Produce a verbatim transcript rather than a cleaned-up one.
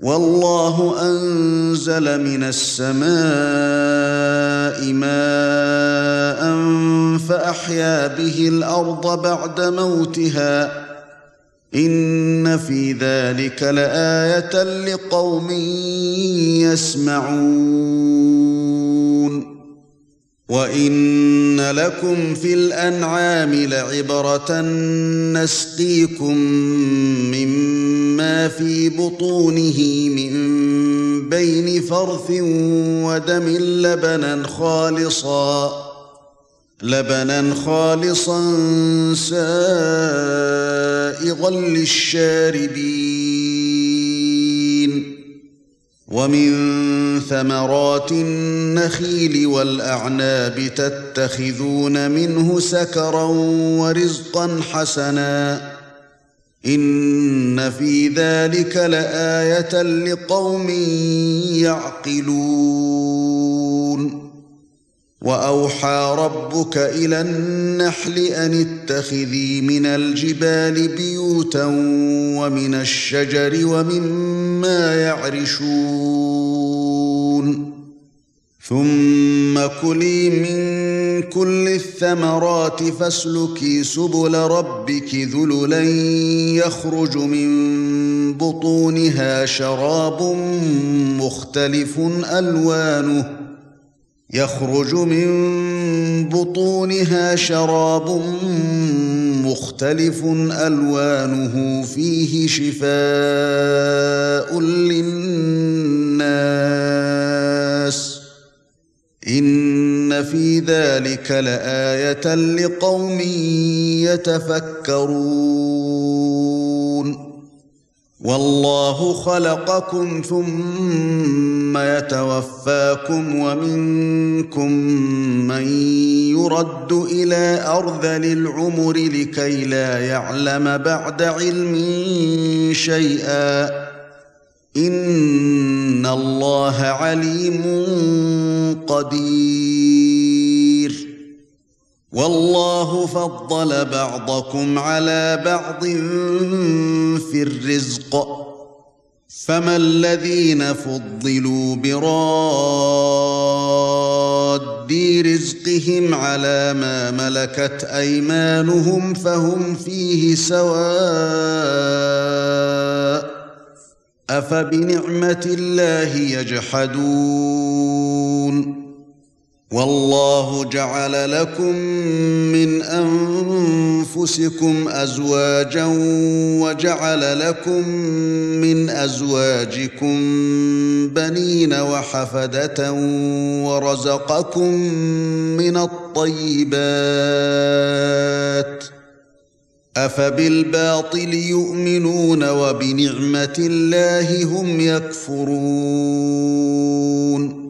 والله أنزل من السماء ماء فأحيا به الأرض بعد موتها إن في ذلك لآية لقوم يسمعون وإن لكم في الأنعام لعبرة نسقيكم مما في بطونه من بين فرث ودم لبنا خالصا لبنا خالصا سائغا للشاربين ومن ثمرات النخيل والأعناب تتخذون منه سكرا ورزقا حسنا إن في ذلك لآية لقوم يعقلون وأوحى ربك إلى النحل أن اتخذي من الجبال بيوتا ومن الشجر ومما يعرشون ثم كلي من كل الثمرات فاسلكي سبل ربك ذللا يخرج من بطونها شراب مختلف ألوانه يخرج من بطونها شراب مختلف ألوانه فيه شفاء للناس إن في ذلك لآية لقوم يتفكرون والله خلقكم ثم يتوفاكم ومنكم من يرد إلى أرذل العمر لكي لا يعلم بعد علم شيئا إن الله عليم قدير والله فضل بعضكم على بعض في الرزق فما الذين فضلوا براد رزقهم على ما ملكت أيمانهم فهم فيه سواء أفبنعمة الله يجحدون والله جعل لكم من أنفسكم أزواجا وجعل لكم من أزواجكم بنين وحفدة ورزقكم من الطيبات أفبالباطل يؤمنون وبنعمة الله هم يكفرون